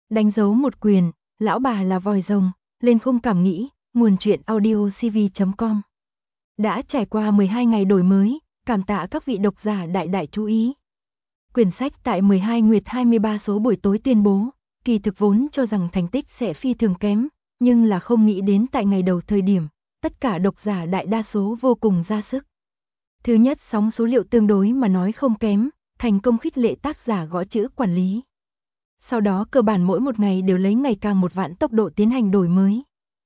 Đánh dấu một quyền, lão bà là vòi rồng, lên khung cảm nghĩ, nguồn truyện audio cv.com. Đã trải qua 12 ngày đổi mới, cảm tạ các vị độc giả đại chú ý. Quyển sách tại 12 Nguyệt 23 số buổi tối tuyên bố, kỳ thực vốn cho rằng thành tích sẽ phi thường kém, nhưng là không nghĩ đến tại ngày đầu thời điểm, tất cả độc giả đại đa số vô cùng ra sức. Thứ nhất, sóng số liệu tương đối mà nói không kém, thành công khích lệ tác giả gõ chữ quản lý. Sau đó cơ bản mỗi một ngày đều lấy ngày càng một vạn tốc độ tiến hành đổi mới.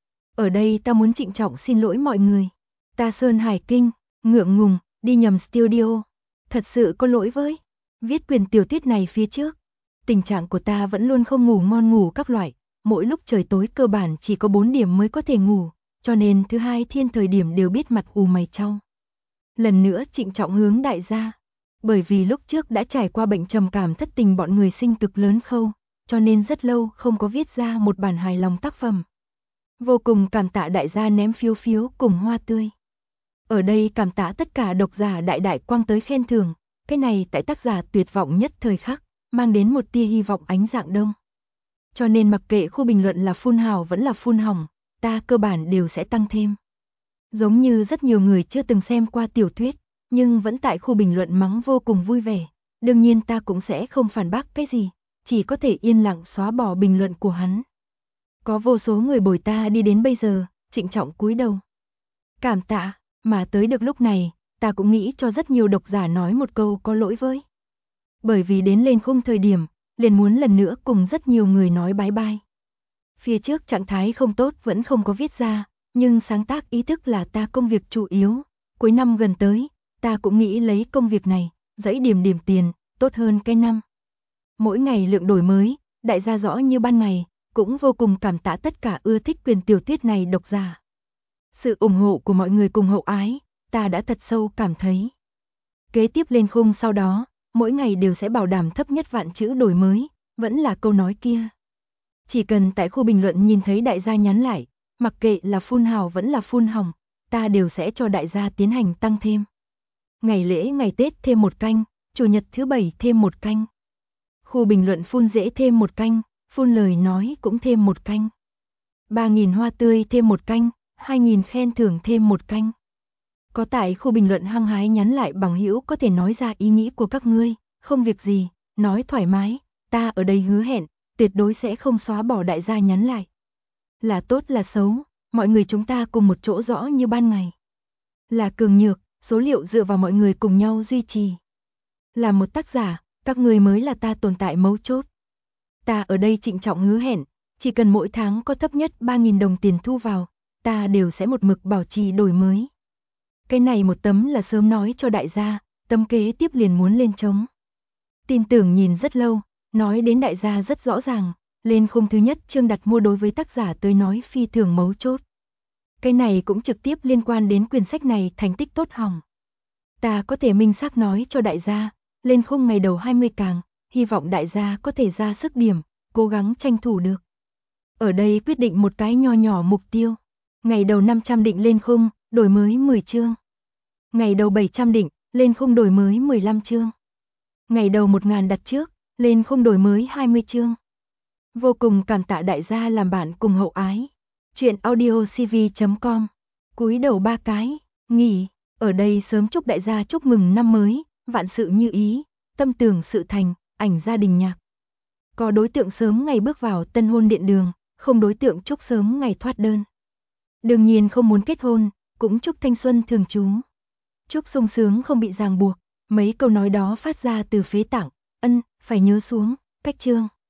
Ở đây ta muốn trịnh trọng xin lỗi mọi người. Ta Sơn Hải Kinh, ngượng ngùng, đi nhầm studio. Thật sự có lỗi với. Viết quyển tiểu thuyết này phía trước. Tình trạng của ta vẫn luôn không ngủ ngon ngủ các loại. Mỗi lúc trời tối cơ bản chỉ có 4 điểm mới có thể ngủ. Cho nên thứ hai thiên thời điểm đều biết mặt ù mày chau. Lần nữa trịnh trọng hướng đại gia. Bởi vì lúc trước đã trải qua bệnh trầm cảm thất tình bọn người sinh cực lớn khâu, cho nên rất lâu không có viết ra một bản hài lòng tác phẩm. Vô cùng cảm tạ đại gia ném phiếu phiếu cùng hoa tươi. Ở đây cảm tạ tất cả độc giả đại quang tới khen thưởng, cái này tại tác giả tuyệt vọng nhất thời khắc, mang đến một tia hy vọng ánh dạng đông. Cho nên mặc kệ khu bình luận là phun hào vẫn là phun hỏng, ta cơ bản đều sẽ tăng thêm. Giống như rất nhiều người chưa từng xem qua tiểu thuyết, nhưng vẫn tại khu bình luận mắng vô cùng vui vẻ. Đương nhiên ta cũng sẽ không phản bác cái gì, chỉ có thể yên lặng xóa bỏ bình luận của hắn. Có vô số người bồi ta đi đến bây giờ, trịnh trọng cúi đầu. Cảm tạ, mà tới được lúc này, ta cũng nghĩ cho rất nhiều độc giả nói một câu có lỗi với. Bởi vì đến lên khung thời điểm, liền muốn lần nữa cùng rất nhiều người nói bye bye. Phía trước trạng thái không tốt vẫn không có viết ra, nhưng sáng tác ý thức là ta công việc chủ yếu. Cuối năm gần tới, ta cũng nghĩ lấy công việc này, dãy điểm tiền, tốt hơn cái năm. Mỗi ngày lượng đổi mới, đại gia rõ như ban ngày, cũng vô cùng cảm tạ tất cả ưa thích quyền tiểu thuyết này độc giả. Sự ủng hộ của mọi người cùng hậu ái, ta đã thật sâu cảm thấy. Kế tiếp lên khung sau đó, mỗi ngày đều sẽ bảo đảm thấp nhất vạn chữ đổi mới, vẫn là câu nói kia. Chỉ cần tại khu bình luận nhìn thấy đại gia nhắn lại, mặc kệ là phun hào vẫn là phun hỏng, ta đều sẽ cho đại gia tiến hành tăng thêm. Ngày lễ ngày Tết thêm một canh, Chủ nhật thứ bảy thêm một canh. Khu bình luận phun dễ thêm một canh, phun lời nói cũng thêm một canh. 3.000 hoa tươi thêm một canh, 2.000 khen thưởng thêm một canh. Có tại khu bình luận hăng hái nhắn lại bằng hữu có thể nói ra ý nghĩ của các ngươi, không việc gì, nói thoải mái, ta ở đây hứa hẹn, tuyệt đối sẽ không xóa bỏ đại gia nhắn lại. Là tốt là xấu, mọi người chúng ta cùng một chỗ rõ như ban ngày. Là cường nhược, số liệu dựa vào mọi người cùng nhau duy trì. Là một tác giả, các người mới là ta tồn tại mấu chốt. Ta ở đây trịnh trọng hứa hẹn, chỉ cần mỗi tháng có thấp nhất 3.000 đồng tiền thu vào, ta đều sẽ một mực bảo trì đổi mới. Cái này một tấm là sớm nói cho đại gia, tấm kế tiếp liền muốn lên trống. Tin tưởng nhìn rất lâu, nói đến đại gia rất rõ ràng, lên khung thứ nhất chương đặt mua đối với tác giả tới nói phi thường mấu chốt. Cái này cũng trực tiếp liên quan đến quyển sách này thành tích tốt hỏng. Ta có thể minh xác nói cho đại gia, lên khung ngày đầu 20 càng, hy vọng đại gia có thể ra sức điểm, cố gắng tranh thủ được. Ở đây quyết định một cái nho nhỏ mục tiêu. Ngày đầu 500 định lên khung, đổi mới 10 chương. Ngày đầu 700 định, lên khung đổi mới 15 chương. Ngày đầu 1000 đặt trước, lên khung đổi mới 20 chương. Vô cùng cảm tạ đại gia làm bạn cùng hậu ái. Chuyện audio cv.com. Cúi đầu 3 cái, nghỉ. Ở đây sớm chúc đại gia chúc mừng năm mới, vạn sự như ý, tâm tưởng sự thành, ảnh gia đình nhạc. Có đối tượng sớm ngày bước vào tân hôn điện đường, không đối tượng chúc sớm ngày thoát đơn. Đương nhiên không muốn kết hôn, cũng chúc thanh xuân thường trú. Chúc sung sướng không bị ràng buộc, mấy câu nói đó phát ra từ phế tạng, phải nhớ xuống, cách chương.